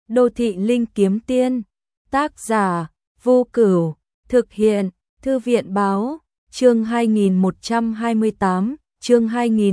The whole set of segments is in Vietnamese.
Đô thị linh kiếm tiên, tác giả Vô Cửu, thực hiện Thư viện báo, chương 2128, chương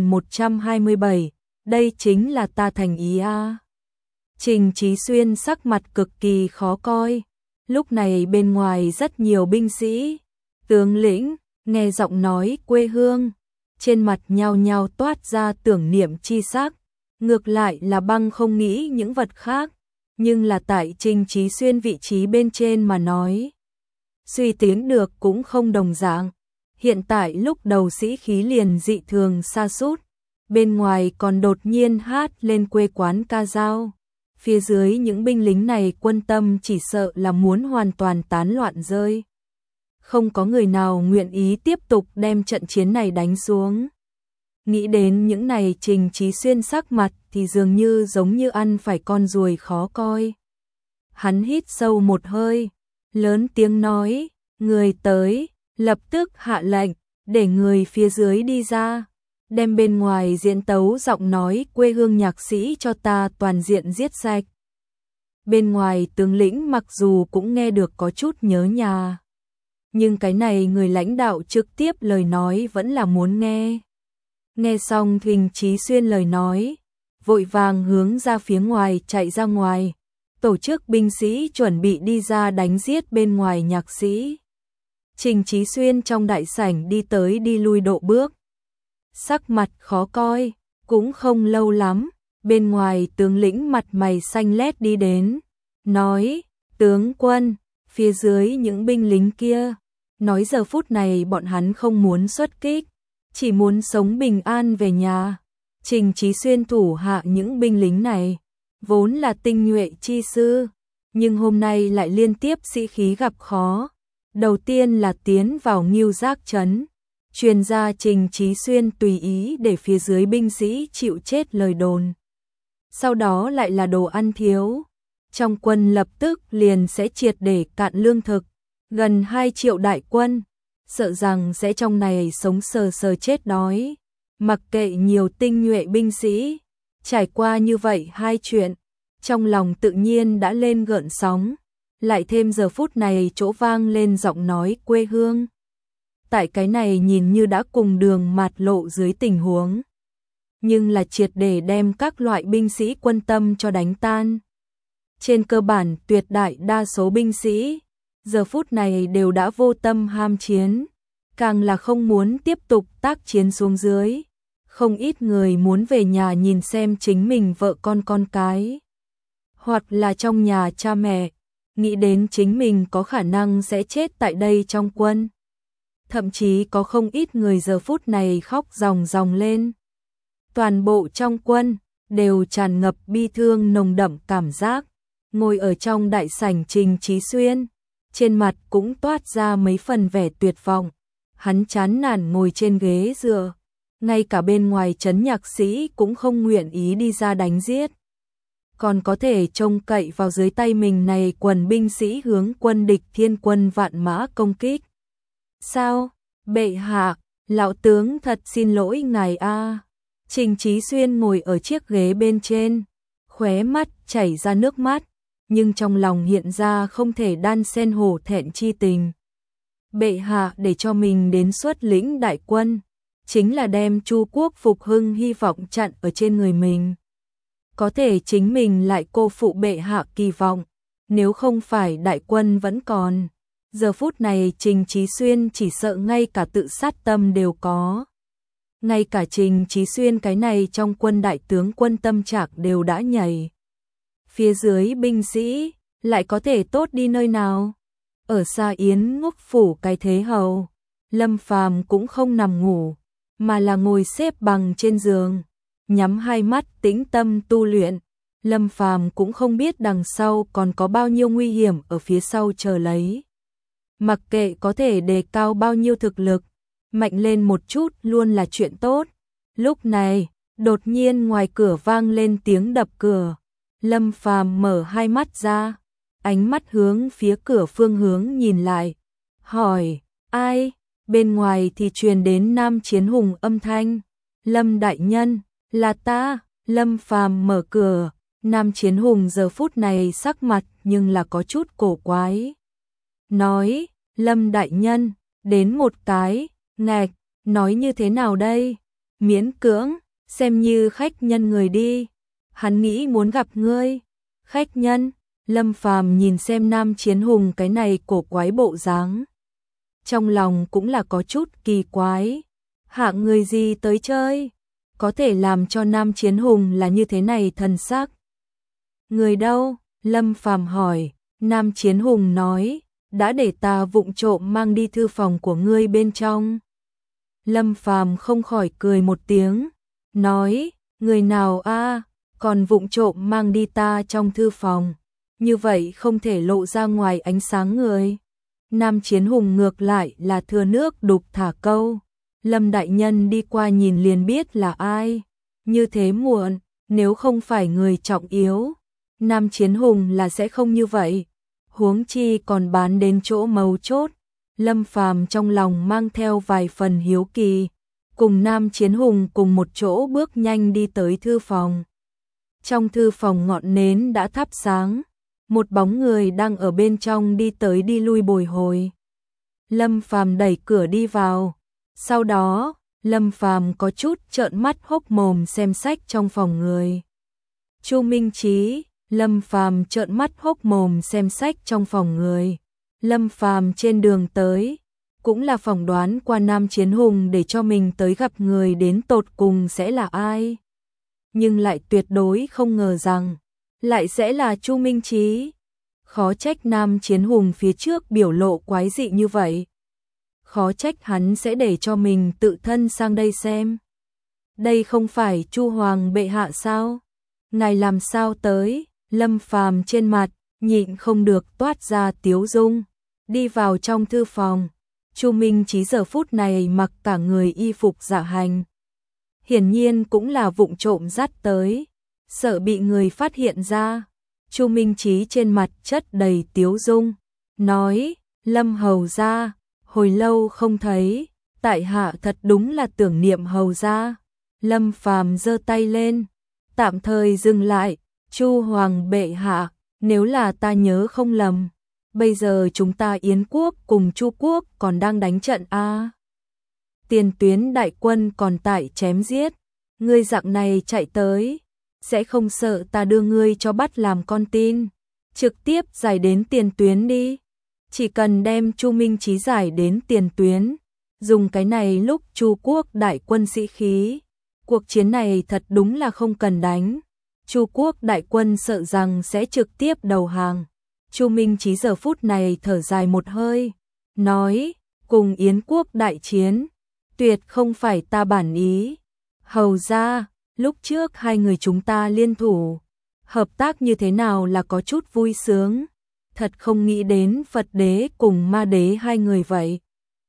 2127, đây chính là ta thành ý a. Trình Chí Xuyên sắc mặt cực kỳ khó coi, lúc này bên ngoài rất nhiều binh sĩ, tướng lĩnh, nghe giọng nói quê hương, trên mặt nhao nhao toát ra tưởng niệm chi sắc, ngược lại là băng không nghĩ những vật khác, nhưng là tại Trình Chí Xuyên vị trí bên trên mà nói. Suy tính được cũng không đồng dạng, hiện tại lúc đầu sĩ khí liền dị thường sa sút, bên ngoài còn đột nhiên hát lên quê quán ca dao. Phía dưới những binh lính này quân tâm chỉ sợ là muốn hoàn toàn tán loạn rơi. Không có người nào nguyện ý tiếp tục đem trận chiến này đánh xuống. Nghĩ đến những này Trình Chí Xuyên sắc mặt thì dường như giống như ăn phải con ruồi khó coi. Hắn hít sâu một hơi, lớn tiếng nói, người tới, lập tức hạ lệnh, để người phía dưới đi ra. Đem bên ngoài diễn tấu giọng nói quê hương nhạc sĩ cho ta toàn diện giết sạch. Bên ngoài tướng lĩnh mặc dù cũng nghe được có chút nhớ nhà, nhưng cái này người lãnh đạo trực tiếp lời nói vẫn là muốn nghe. Nghe xong Trình Chí Xuyên lời nói, vội vàng hướng ra phía ngoài chạy ra ngoài, tổ chức binh sĩ chuẩn bị đi ra đánh giết bên ngoài nhạc sĩ. Trình Chí Xuyên trong đại sảnh đi tới đi lui độ bước, sắc mặt khó coi, cũng không lâu lắm, bên ngoài tướng lĩnh mặt mày xanh lét đi đến, nói, tướng quân, phía dưới những binh lính kia, nói giờ phút này bọn hắn không muốn xuất kích, chỉ muốn sống bình an về nhà. Trình Chí Xuyên thủ hạ những binh lính này, vốn là tinh nhuệ chi sư, nhưng hôm nay lại liên tiếp sĩ khí gặp khó. Đầu tiên là tiến vào Ngưu Giác trấn, truyền ra Trình Chí Xuyên tùy ý để phía dưới binh sĩ chịu chết lời đồn. Sau đó lại là đồ ăn thiếu, trong quân lập tức liền sẽ triệt để cạn lương thực, gần 2 triệu đại quân, sợ rằng sẽ trong này sống sờ sờ chết đói. Mặc kệ nhiều tinh nhuệ binh sĩ, trải qua như vậy hai chuyện, trong lòng tự nhiên đã lên gợn sóng, lại thêm giờ phút này chỗ vang lên giọng nói quê hương. Tại cái này nhìn như đã cùng đường mạt lộ dưới tình huống, nhưng là triệt để đem các loại binh sĩ quân tâm cho đánh tan. Trên cơ bản tuyệt đại đa số binh sĩ, giờ phút này đều đã vô tâm ham chiến, càng là không muốn tiếp tục tác chiến xuống dưới. Không ít người muốn về nhà nhìn xem chính mình vợ con cái, hoặc là trong nhà cha mẹ, nghĩ đến chính mình có khả năng sẽ chết tại đây trong quân. Thậm chí có không ít người giờ phút này khóc ròng ròng lên. Toàn bộ trong quân đều tràn ngập bi thương nồng đậm cảm giác. Ngồi ở trong đại sảnh Trình Chí Xuyên, trên mặt cũng toát ra mấy phần vẻ tuyệt vọng. Hắn chán nản ngồi trên ghế dựa, ngay cả bên ngoài trấn nhạc sĩ cũng không nguyện ý đi ra đánh giết. Còn có thể trông cậy vào dưới tay mình này quần binh sĩ hướng quân địch thiên quân vạn mã công kích. Sao? Bệ hạ, lão tướng thật xin lỗi ngài a. Trình Chí Xuyên ngồi ở chiếc ghế bên trên, khóe mắt chảy ra nước mắt, nhưng trong lòng hiện ra không thể đan xen hổ thẹn chi tình. Bệ hạ để cho mình đến xuất lĩnh đại quân, chính là đem Chu quốc phục hưng hy vọng chặn ở trên người mình. Có thể chính mình lại cô phụ bệ hạ kỳ vọng, nếu không phải đại quân vẫn còn. Giờ phút này Trình Chí Xuyên chỉ sợ ngay cả tự sát tâm đều có. Ngay cả Trình Chí Xuyên cái này trong quân đại tướng quân tâm trạng đều đã nhảy. Phía dưới binh sĩ lại có thể tốt đi nơi nào? Ở xa Yến Ngốc phủ cái thế hầu, Lâm Phàm cũng không nằm ngủ, mà là ngồi xếp bằng trên giường, nhắm hai mắt tĩnh tâm tu luyện. Lâm Phàm cũng không biết đằng sau còn có bao nhiêu nguy hiểm ở phía sau chờ lấy. Mặc kệ có thể đề cao bao nhiêu thực lực, mạnh lên một chút luôn là chuyện tốt. Lúc này, đột nhiên ngoài cửa vang lên tiếng đập cửa. Lâm Phàm mở hai mắt ra, ánh mắt hướng phía cửa phương hướng nhìn lại, hỏi, ai? Bên ngoài thì truyền đến Nam Chiến Hùng âm thanh, Lâm đại nhân, là ta. Lâm Phàm mở cửa, Nam Chiến Hùng giờ phút này sắc mặt nhưng là có chút cổ quái. Nói, Lâm đại nhân, đến một cái, ngạch, nói như thế nào đây? Miễn cưỡng, xem như khách nhân người đi. Hắn nghĩ muốn gặp ngươi. Khách nhân, Lâm Phàm nhìn xem Nam Chiến Hùng cái này cổ quái bộ dáng. Trong lòng cũng là có chút kỳ quái. Hạng người gì tới chơi? Có thể làm cho Nam Chiến Hùng là như thế này thần sắc. Người đâu? Lâm Phàm hỏi. Nam Chiến Hùng nói, đã để ta vụng trộm mang đi thư phòng của ngươi bên trong. Lâm Phàm không khỏi cười một tiếng, nói, người nào a, còn vụng trộm mang đi ta trong thư phòng, như vậy không thể lộ ra ngoài ánh sáng người. Nam Chiến Hùng ngược lại là thừa nước đục thả câu, Lâm đại nhân đi qua nhìn liền biết là ai, như thế muộn, nếu không phải người trọng yếu, Nam Chiến Hùng là sẽ không như vậy. Huống chi còn bán đến chỗ mấu chốt, Lâm Phàm trong lòng mang theo vài phần hiếu kỳ, cùng Nam Chiến Hùng cùng một chỗ bước nhanh đi tới thư phòng. Trong thư phòng ngọn nến đã thắp sáng, một bóng người đang ở bên trong đi tới đi lui bồi hồi. Lâm Phàm đẩy cửa đi vào, sau đó, Lâm Phàm có chút trợn mắt hốc mồm xem sách trong phòng người. Chu Minh Chí, Lâm Phàm trợn mắt hốc mồm xem sách trong phòng người. Lâm Phàm trên đường tới, cũng là phỏng đoán qua Nam Chiến Hùng để cho mình tới gặp người đến tột cùng sẽ là ai. Nhưng lại tuyệt đối không ngờ rằng, lại sẽ là Chu Minh Chí. Khó trách Nam Chiến Hùng phía trước biểu lộ quái dị như vậy. Khó trách hắn sẽ để cho mình tự thân sang đây xem. Đây không phải Chu Hoàng bệ hạ sao? Ngài làm sao tới? Lâm Phàm trên mặt nhịn không được toát ra tiếu dung, đi vào trong thư phòng. Chu Minh Chí giờ phút này mặc cả người y phục dạ hành, hiển nhiên cũng là vụng trộm dắt tới, sợ bị người phát hiện ra. Chu Minh Chí trên mặt chất đầy tiếu dung, nói: "Lâm hầu gia, hồi lâu không thấy, tại hạ thật đúng là tưởng niệm hầu gia." Lâm Phàm giơ tay lên, tạm thời dừng lại. Chu Hoàng bệ hạ, nếu là ta nhớ không lầm, bây giờ chúng ta Yến quốc cùng Chu quốc còn đang đánh trận a. Tiền tuyến đại quân còn tại chém giết, ngươi dạng này chạy tới, sẽ không sợ ta đưa ngươi cho bắt làm con tin, trực tiếp giải đến tiền tuyến đi. Chỉ cần đem Chu Minh Chí giải đến tiền tuyến, dùng cái này lúc Chu quốc đại quân sĩ khí, cuộc chiến này thật đúng là không cần đánh. Chu quốc đại quân sợ rằng sẽ trực tiếp đầu hàng. Chu Minh Chí giờ phút này thở dài một hơi, nói: "Cùng Yến quốc đại chiến, tuyệt không phải ta bản ý. Hầu gia, lúc trước hai người chúng ta liên thủ, hợp tác như thế nào là có chút vui sướng. Thật không nghĩ đến Phật đế cùng Ma đế hai người vậy.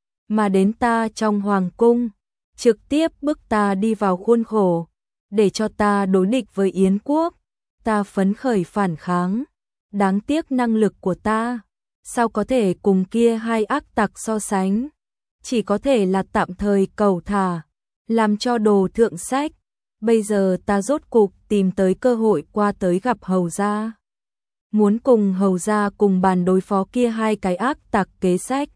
Mà đến ta trong hoàng cung, trực tiếp bức ta đi vào khuôn khổ, để cho ta đối địch với Yến quốc. Ta phấn khởi phản kháng, đáng tiếc năng lực của ta, sao có thể cùng kia hai ác tặc so sánh, chỉ có thể là tạm thời cầu thả, làm cho đồ thượng sách. Bây giờ ta rốt cục tìm tới cơ hội qua tới gặp hầu gia, muốn cùng hầu gia cùng bàn đối phó kia hai cái ác tặc kế sách."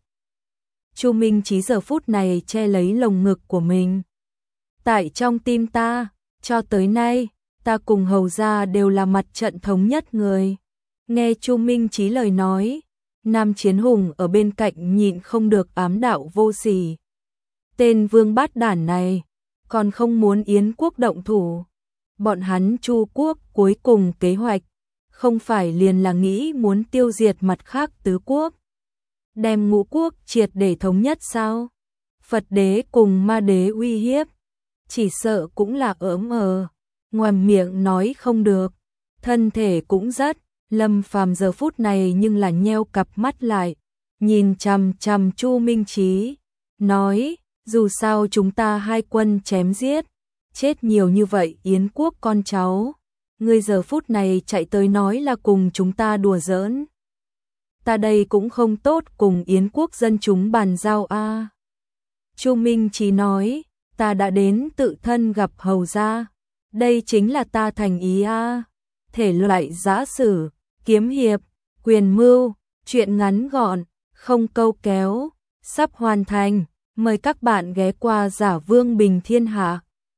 Chu Minh Chí giờ phút này che lấy lồng ngực của mình. Tại trong tim ta, cho tới nay, ta cùng hầu gia đều là mặt trận thống nhất người. Nghe Chu Minh Chí lời nói, Nam Chiến Hùng ở bên cạnh nhịn không được ám đạo vô sỉ. Tên vương bát đản này, còn không muốn Yến quốc động thủ. Bọn hắn Chu quốc cuối cùng kế hoạch, không phải liền là nghĩ muốn tiêu diệt mặt khác tứ quốc, đem ngũ quốc triệt để thống nhất sao? Phật đế cùng Ma đế uy hiếp, chỉ sợ cũng là ngoài miệng nói không được, thân thể cũng rất. Lâm Phàm giờ phút này nhưng là nheo cặp mắt lại, nhìn chằm chằm Chu Minh Chí, nói: "Dù sao chúng ta hai quân chém giết, chết nhiều như vậy Yến quốc con cháu, ngươi giờ phút này chạy tới nói là cùng chúng ta đùa giỡn. Ta đây cũng không tốt cùng Yến quốc dân chúng bàn giao a." Chu Minh Chí nói: "Ta đã đến tự thân gặp hầu gia, đây chính là ta thành ý a." thể loại giã sử, kiếm hiệp, quyền mưu, truyện ngắn gọn, không câu kéo, sắp hoàn thành. Mời các bạn ghé qua Giả Vương Bình Thiên Hạ.